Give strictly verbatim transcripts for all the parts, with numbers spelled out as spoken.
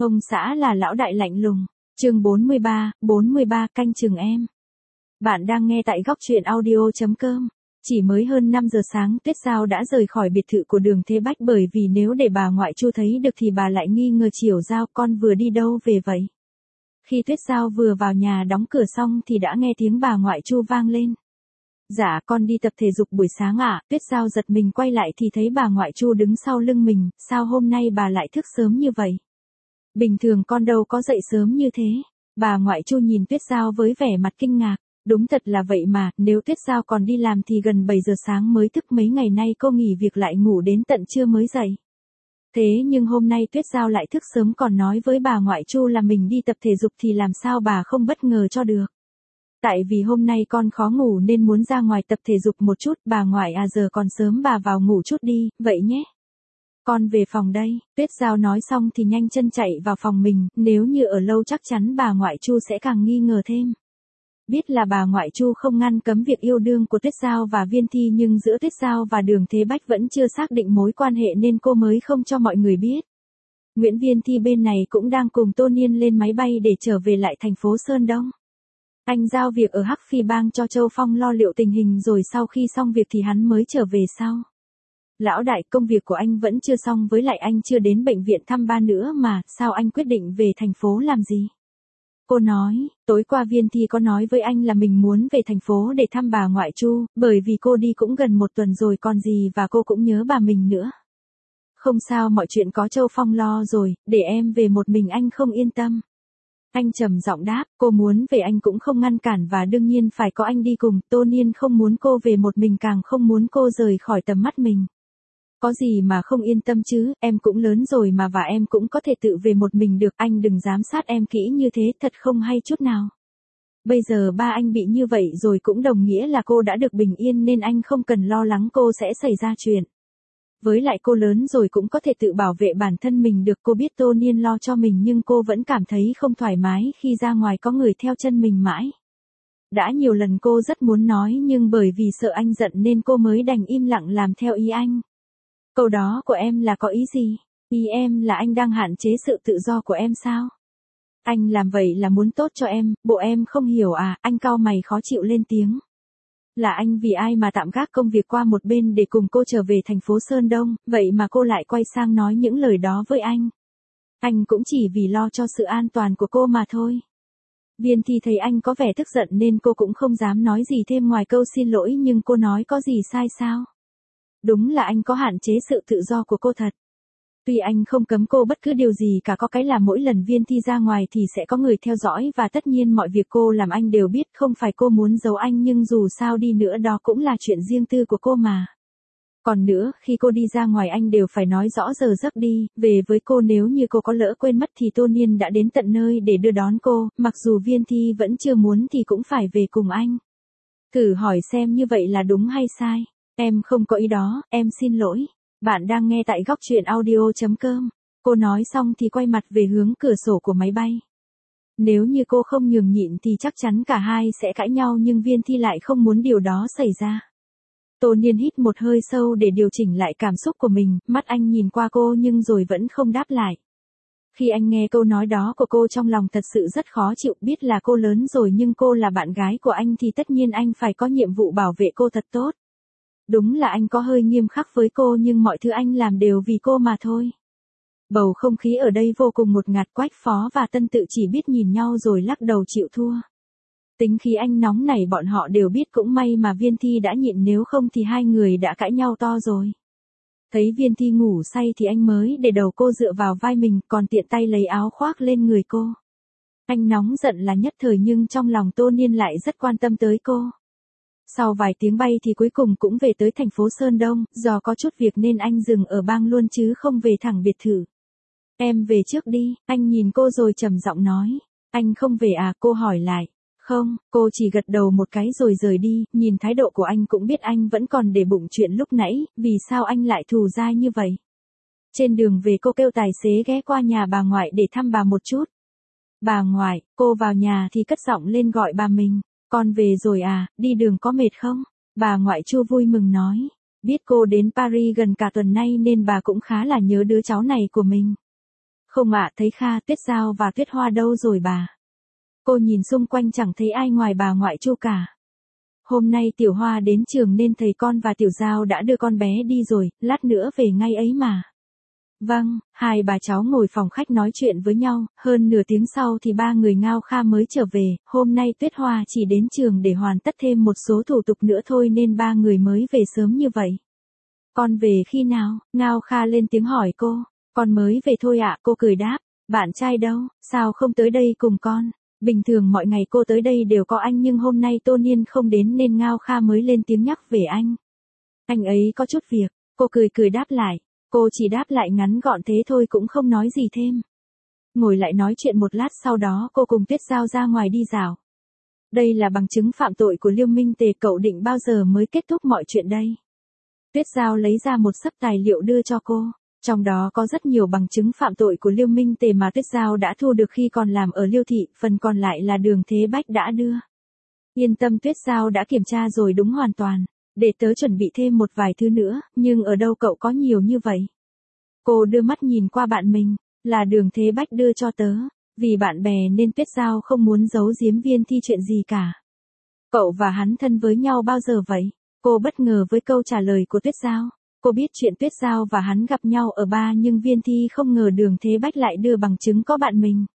Ông xã là lão đại lạnh lùng. Chương bốn mươi ba, bốn mươi ba canh chừng em. Bạn đang nghe tại góc truyện audio chấm com. Chỉ mới hơn năm giờ sáng, Tuyết Giao đã rời khỏi biệt thự của Đường Thế Bách, bởi vì nếu để bà ngoại Chu thấy được thì bà lại nghi ngờ Chiểu Giao con vừa đi đâu về vậy. Khi Tuyết Giao vừa vào nhà đóng cửa xong thì đã nghe tiếng bà ngoại Chu vang lên. Dạ con đi tập thể dục buổi sáng ạ. Tuyết Giao giật mình quay lại thì thấy bà ngoại Chu đứng sau lưng mình. Sao hôm nay bà lại thức sớm như vậy? Bình thường con đâu có dậy sớm như thế. Bà ngoại Chu nhìn Tuyết Giao với vẻ mặt kinh ngạc. Đúng thật là vậy mà, nếu Tuyết Giao còn đi làm thì gần bảy giờ sáng mới thức, mấy ngày nay cô nghỉ việc lại ngủ đến tận trưa mới dậy. Thế nhưng hôm nay Tuyết Giao lại thức sớm còn nói với bà ngoại Chu là mình đi tập thể dục thì làm sao bà không bất ngờ cho được. Tại vì hôm nay con khó ngủ nên muốn ra ngoài tập thể dục một chút, bà ngoại à giờ còn sớm bà vào ngủ chút đi, vậy nhé. Con về phòng đây. Tuyết Giao nói xong thì nhanh chân chạy vào phòng mình, nếu như ở lâu chắc chắn bà ngoại Chu sẽ càng nghi ngờ thêm. Biết là bà ngoại Chu không ngăn cấm việc yêu đương của Tuyết Giao và Viên Thi, nhưng giữa Tuyết Giao và Đường Thế Bách vẫn chưa xác định mối quan hệ nên cô mới không cho mọi người biết. Nguyễn Viên Thi bên này cũng đang cùng Tô Niên lên máy bay để trở về lại thành phố Sơn Đông. Anh giao việc ở Hắc Phi Bang cho Châu Phong lo liệu tình hình rồi sau khi xong việc thì hắn mới trở về sau. Lão đại, công việc của anh vẫn chưa xong, với lại anh chưa đến bệnh viện thăm ba nữa mà, sao anh quyết định về thành phố làm gì? Cô nói, tối qua Viên Thi có nói với anh là mình muốn về thành phố để thăm bà ngoại Chu, bởi vì cô đi cũng gần một tuần rồi còn gì, và cô cũng nhớ bà mình nữa. Không sao, mọi chuyện có Châu Phong lo rồi, để em về một mình anh không yên tâm. Anh trầm giọng đáp, cô muốn về anh cũng không ngăn cản và đương nhiên phải có anh đi cùng. Tô Niên không muốn cô về một mình, càng không muốn cô rời khỏi tầm mắt mình. Có gì mà không yên tâm chứ, em cũng lớn rồi mà, và em cũng có thể tự về một mình được, anh đừng giám sát em kỹ như thế, thật không hay chút nào. Bây giờ ba anh bị như vậy rồi cũng đồng nghĩa là cô đã được bình yên nên anh không cần lo lắng cô sẽ xảy ra chuyện. Với lại cô lớn rồi cũng có thể tự bảo vệ bản thân mình được. Cô biết Tô Niên lo cho mình nhưng cô vẫn cảm thấy không thoải mái khi ra ngoài có người theo chân mình mãi. Đã nhiều lần cô rất muốn nói nhưng bởi vì sợ anh giận nên cô mới đành im lặng làm theo ý anh. Câu đó của em là có ý gì? Ý em là anh đang hạn chế sự tự do của em sao? Anh làm vậy là muốn tốt cho em, bộ em không hiểu à? Anh cau mày khó chịu lên tiếng. Là anh vì ai mà tạm gác công việc qua một bên để cùng cô trở về thành phố Sơn Đông, vậy mà cô lại quay sang nói những lời đó với anh. Anh cũng chỉ vì lo cho sự an toàn của cô mà thôi. Viên Thi thấy anh có vẻ tức giận nên cô cũng không dám nói gì thêm ngoài câu xin lỗi, nhưng cô nói có gì sai sao? Đúng là anh có hạn chế sự tự do của cô thật. Tuy anh không cấm cô bất cứ điều gì cả, có cái là mỗi lần Viên Thi ra ngoài thì sẽ có người theo dõi, và tất nhiên mọi việc cô làm anh đều biết, không phải cô muốn giấu anh, nhưng dù sao đi nữa đó cũng là chuyện riêng tư của cô mà. Còn nữa, khi cô đi ra ngoài anh đều phải nói rõ giờ giấc đi, về với cô, nếu như cô có lỡ quên mất thì Tô Niên đã đến tận nơi để đưa đón cô, mặc dù Viên Thi vẫn chưa muốn thì cũng phải về cùng anh. Thử hỏi xem như vậy là đúng hay sai? Em không có ý đó, em xin lỗi. Bạn đang nghe tại góc truyện audio chấm com. Cô nói xong thì quay mặt về hướng cửa sổ của máy bay. Nếu như cô không nhường nhịn thì chắc chắn cả hai sẽ cãi nhau, nhưng Viên Thi lại không muốn điều đó xảy ra. Tô Niên hít một hơi sâu để điều chỉnh lại cảm xúc của mình, mắt anh nhìn qua cô nhưng rồi vẫn không đáp lại. Khi anh nghe câu nói đó của cô trong lòng thật sự rất khó chịu, biết là cô lớn rồi nhưng cô là bạn gái của anh thì tất nhiên anh phải có nhiệm vụ bảo vệ cô thật tốt. Đúng là anh có hơi nghiêm khắc với cô nhưng mọi thứ anh làm đều vì cô mà thôi. Bầu không khí ở đây vô cùng ngột ngạt, Quách Phó và Tân Tự chỉ biết nhìn nhau rồi lắc đầu chịu thua. Tính khí anh nóng này bọn họ đều biết, cũng may mà Viên Thi đã nhịn, nếu không thì hai người đã cãi nhau to rồi. Thấy Viên Thi ngủ say thì anh mới để đầu cô dựa vào vai mình, còn tiện tay lấy áo khoác lên người cô. Anh nóng giận là nhất thời nhưng trong lòng Tô Niên lại rất quan tâm tới cô. Sau vài tiếng bay thì cuối cùng cũng về tới thành phố Sơn Đông, do có chút việc nên anh dừng ở bang luôn chứ không về thẳng biệt thự. Em về trước đi, anh nhìn cô rồi trầm giọng nói. Anh không về à? Cô hỏi lại. Không, cô chỉ gật đầu một cái rồi rời đi, nhìn thái độ của anh cũng biết anh vẫn còn để bụng chuyện lúc nãy, vì sao anh lại thù dai như vậy. Trên đường về cô kêu tài xế ghé qua nhà bà ngoại để thăm bà một chút. Bà ngoại, cô vào nhà thì cất giọng lên gọi bà mình. Con về rồi à, đi đường có mệt không? Bà ngoại Chu vui mừng nói. Biết cô đến Paris gần cả tuần nay nên bà cũng khá là nhớ đứa cháu này của mình. Không ạ, thấy Kha, Tuyết Giao và Tuyết Hoa đâu rồi bà? Cô nhìn xung quanh chẳng thấy ai ngoài bà ngoại Chu cả. Hôm nay Tiểu Hoa đến trường nên thầy con và Tiểu Giao đã đưa con bé đi rồi, lát nữa về ngay ấy mà. Vâng, hai bà cháu ngồi phòng khách nói chuyện với nhau, hơn nửa tiếng sau thì ba người Ngao Kha mới trở về, hôm nay Tuyết Hoa chỉ đến trường để hoàn tất thêm một số thủ tục nữa thôi nên ba người mới về sớm như vậy. Con về khi nào? Ngao Kha lên tiếng hỏi cô. Con mới về thôi ạ, cô cười đáp. Bạn trai đâu, sao không tới đây cùng con? Bình thường mọi ngày cô tới đây đều có anh nhưng hôm nay Tô Niên không đến nên Ngao Kha mới lên tiếng nhắc về anh. Anh ấy có chút việc, cô cười cười đáp lại. Cô chỉ đáp lại ngắn gọn thế thôi cũng không nói gì thêm. Ngồi lại nói chuyện một lát sau đó cô cùng Tuyết Giao ra ngoài đi dạo. Đây là bằng chứng phạm tội của Liêu Minh Tề, cậu định bao giờ mới kết thúc mọi chuyện đây? Tuyết Giao lấy ra một xấp tài liệu đưa cho cô. Trong đó có rất nhiều bằng chứng phạm tội của Liêu Minh Tề mà Tuyết Giao đã thu được khi còn làm ở Liêu Thị, phần còn lại là Đường Thế Bách đã đưa. Yên tâm, Tuyết Giao đã kiểm tra rồi đúng hoàn toàn. Để tớ chuẩn bị thêm một vài thứ nữa, nhưng ở đâu cậu có nhiều như vậy? Cô đưa mắt nhìn qua bạn mình, là Đường Thế Bách đưa cho tớ. Vì bạn bè nên Tuyết Giao không muốn giấu giếm Viên Thi chuyện gì cả. Cậu và hắn thân với nhau bao giờ vậy? Cô bất ngờ với câu trả lời của Tuyết Giao. Cô biết chuyện Tuyết Giao và hắn gặp nhau ở bar nhưng Viên Thi không ngờ Đường Thế Bách lại đưa bằng chứng có bạn mình.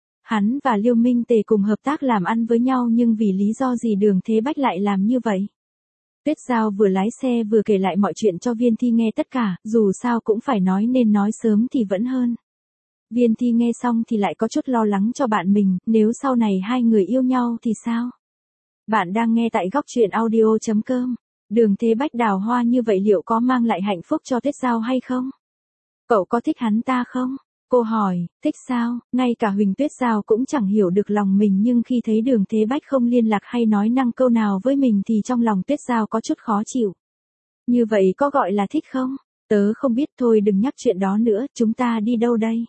Hắn và Liêu Minh Tề cùng hợp tác làm ăn với nhau nhưng vì lý do gì Đường Thế Bách lại làm như vậy? Tuyết Giao vừa lái xe vừa kể lại mọi chuyện cho Viên Thi nghe tất cả, dù sao cũng phải nói nên nói sớm thì vẫn hơn. Viên Thi nghe xong thì lại có chút lo lắng cho bạn mình, nếu sau này hai người yêu nhau thì sao? Bạn đang nghe tại góc truyện audio chấm com. Đường Thế Bách đào hoa như vậy liệu có mang lại hạnh phúc cho Tuyết Giao hay không? Cậu có thích hắn ta không? Cô hỏi, thích sao? Ngay cả Huỳnh Tuyết Giao cũng chẳng hiểu được lòng mình nhưng khi thấy Đường Thế Bách không liên lạc hay nói năng câu nào với mình thì trong lòng Tuyết Giao có chút khó chịu. Như vậy có gọi là thích không? Tớ không biết, thôi đừng nhắc chuyện đó nữa, chúng ta đi đâu đây?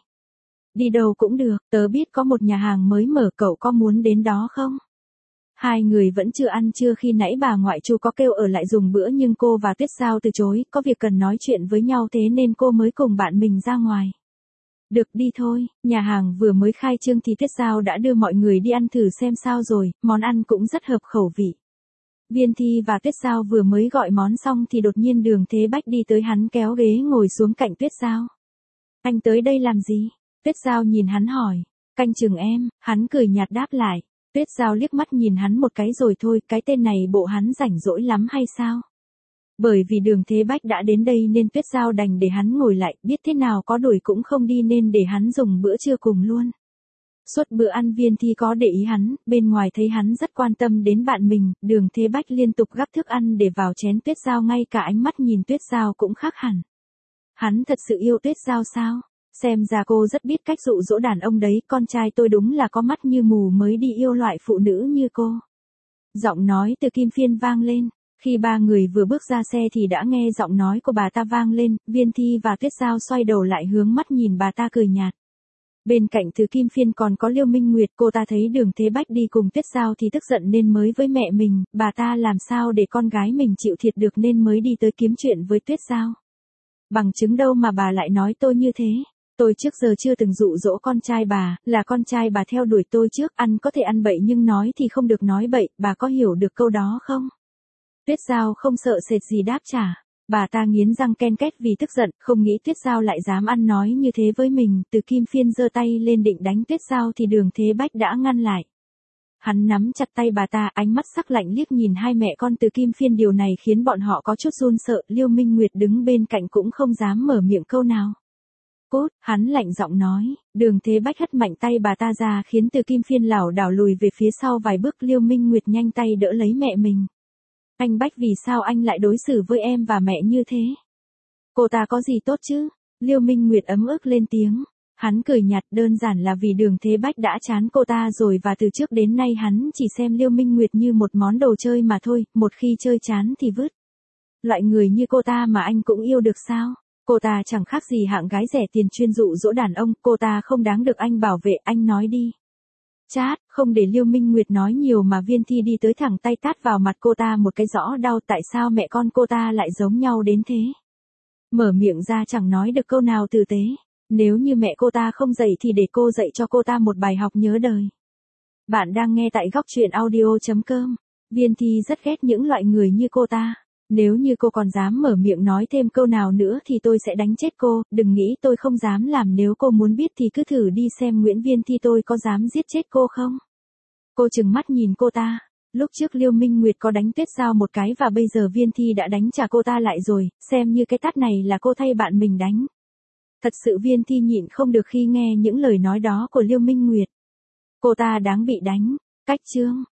Đi đâu cũng được, tớ biết có một nhà hàng mới mở, cậu có muốn đến đó không? Hai người vẫn chưa ăn trưa khi nãy bà ngoại Chu có kêu ở lại dùng bữa nhưng cô và Tuyết Giao từ chối, có việc cần nói chuyện với nhau thế nên cô mới cùng bạn mình ra ngoài. Được, đi thôi, nhà hàng vừa mới khai trương thì Tuyết Giao đã đưa mọi người đi ăn thử xem sao rồi, món ăn cũng rất hợp khẩu vị. Viên Thi và Tuyết Giao vừa mới gọi món xong thì đột nhiên Đường Thế Bách đi tới, hắn kéo ghế ngồi xuống cạnh Tuyết Giao. Anh tới đây làm gì? Tuyết Giao nhìn hắn hỏi. Canh chừng em, hắn cười nhạt đáp lại. Tuyết Giao liếc mắt nhìn hắn một cái rồi thôi, cái tên này bộ hắn rảnh rỗi lắm hay sao? Bởi vì Đường Thế Bách đã đến đây nên Tuyết Giao đành để hắn ngồi lại, biết thế nào có đuổi cũng không đi nên để hắn dùng bữa trưa cùng luôn. Suốt bữa ăn Viên Thi có để ý hắn, bên ngoài thấy hắn rất quan tâm đến bạn mình, Đường Thế Bách liên tục gắp thức ăn để vào chén Tuyết Giao, ngay cả ánh mắt nhìn Tuyết Giao cũng khác hẳn. Hắn thật sự yêu Tuyết Giao sao? Xem ra cô rất biết cách dụ dỗ đàn ông đấy, con trai tôi đúng là có mắt như mù mới đi yêu loại phụ nữ như cô. Giọng nói từ Kim Phiên vang lên. Khi ba người vừa bước ra xe thì đã nghe giọng nói của bà ta vang lên, Viên Thi và Tuyết Giao xoay đầu lại hướng mắt nhìn bà ta cười nhạt. Bên cạnh Từ Kim Phiên còn có Liêu Minh Nguyệt, cô ta thấy Đường Thế Bách đi cùng Tuyết Giao thì tức giận nên mới với mẹ mình, bà ta làm sao để con gái mình chịu thiệt được nên mới đi tới kiếm chuyện với Tuyết Giao. Bằng chứng đâu mà bà lại nói tôi như thế? Tôi trước giờ chưa từng dụ dỗ con trai bà, là con trai bà theo đuổi tôi trước, ăn có thể ăn bậy nhưng nói thì không được nói bậy, bà có hiểu được câu đó không? Tuyết Giao không sợ sệt gì đáp trả. Bà ta nghiến răng ken két vì tức giận, không nghĩ Tuyết Giao lại dám ăn nói như thế với mình. Từ Kim Phiên giơ tay lên định đánh Tuyết Giao thì Đường Thế Bách đã ngăn lại. Hắn nắm chặt tay bà ta, ánh mắt sắc lạnh liếc nhìn hai mẹ con Từ Kim Phiên, điều này khiến bọn họ có chút run sợ. Liêu Minh Nguyệt đứng bên cạnh cũng không dám mở miệng câu nào. Cút, hắn lạnh giọng nói. Đường Thế Bách hất mạnh tay bà ta ra khiến Từ Kim Phiên lảo đảo lùi về phía sau vài bước. Liêu Minh Nguyệt nhanh tay đỡ lấy mẹ mình. Anh Bách, vì sao anh lại đối xử với em và mẹ như thế? Cô ta có gì tốt chứ? Liêu Minh Nguyệt ấm ức lên tiếng. Hắn cười nhạt, đơn giản là vì Đường Thế Bách đã chán cô ta rồi và từ trước đến nay hắn chỉ xem Liêu Minh Nguyệt như một món đồ chơi mà thôi, một khi chơi chán thì vứt. Loại người như cô ta mà anh cũng yêu được sao? Cô ta chẳng khác gì hạng gái rẻ tiền chuyên dụ dỗ đàn ông, cô ta không đáng được anh bảo vệ, anh nói đi. Chát, không để Liêu Minh Nguyệt nói nhiều mà Viên Thi đi tới thẳng tay tát vào mặt cô ta một cái rõ đau, tại sao mẹ con cô ta lại giống nhau đến thế? Mở miệng ra chẳng nói được câu nào tử tế. Nếu như mẹ cô ta không dạy thì để cô dạy cho cô ta một bài học nhớ đời. Bạn đang nghe tại góc truyện audio.com. Viên Thi rất ghét những loại người như cô ta. Nếu như cô còn dám mở miệng nói thêm câu nào nữa thì tôi sẽ đánh chết cô, đừng nghĩ tôi không dám làm, nếu cô muốn biết thì cứ thử đi xem Nguyễn Viên Thi tôi có dám giết chết cô không. Cô trừng mắt nhìn cô ta. Lúc trước Liêu Minh Nguyệt có đánh Tuyết Giao một cái và bây giờ Viên Thi đã đánh trả cô ta lại rồi, xem như cái tát này là cô thay bạn mình đánh. Thật sự Viên Thi nhịn không được khi nghe những lời nói đó của Liêu Minh Nguyệt. Cô ta đáng bị đánh. Cách chương.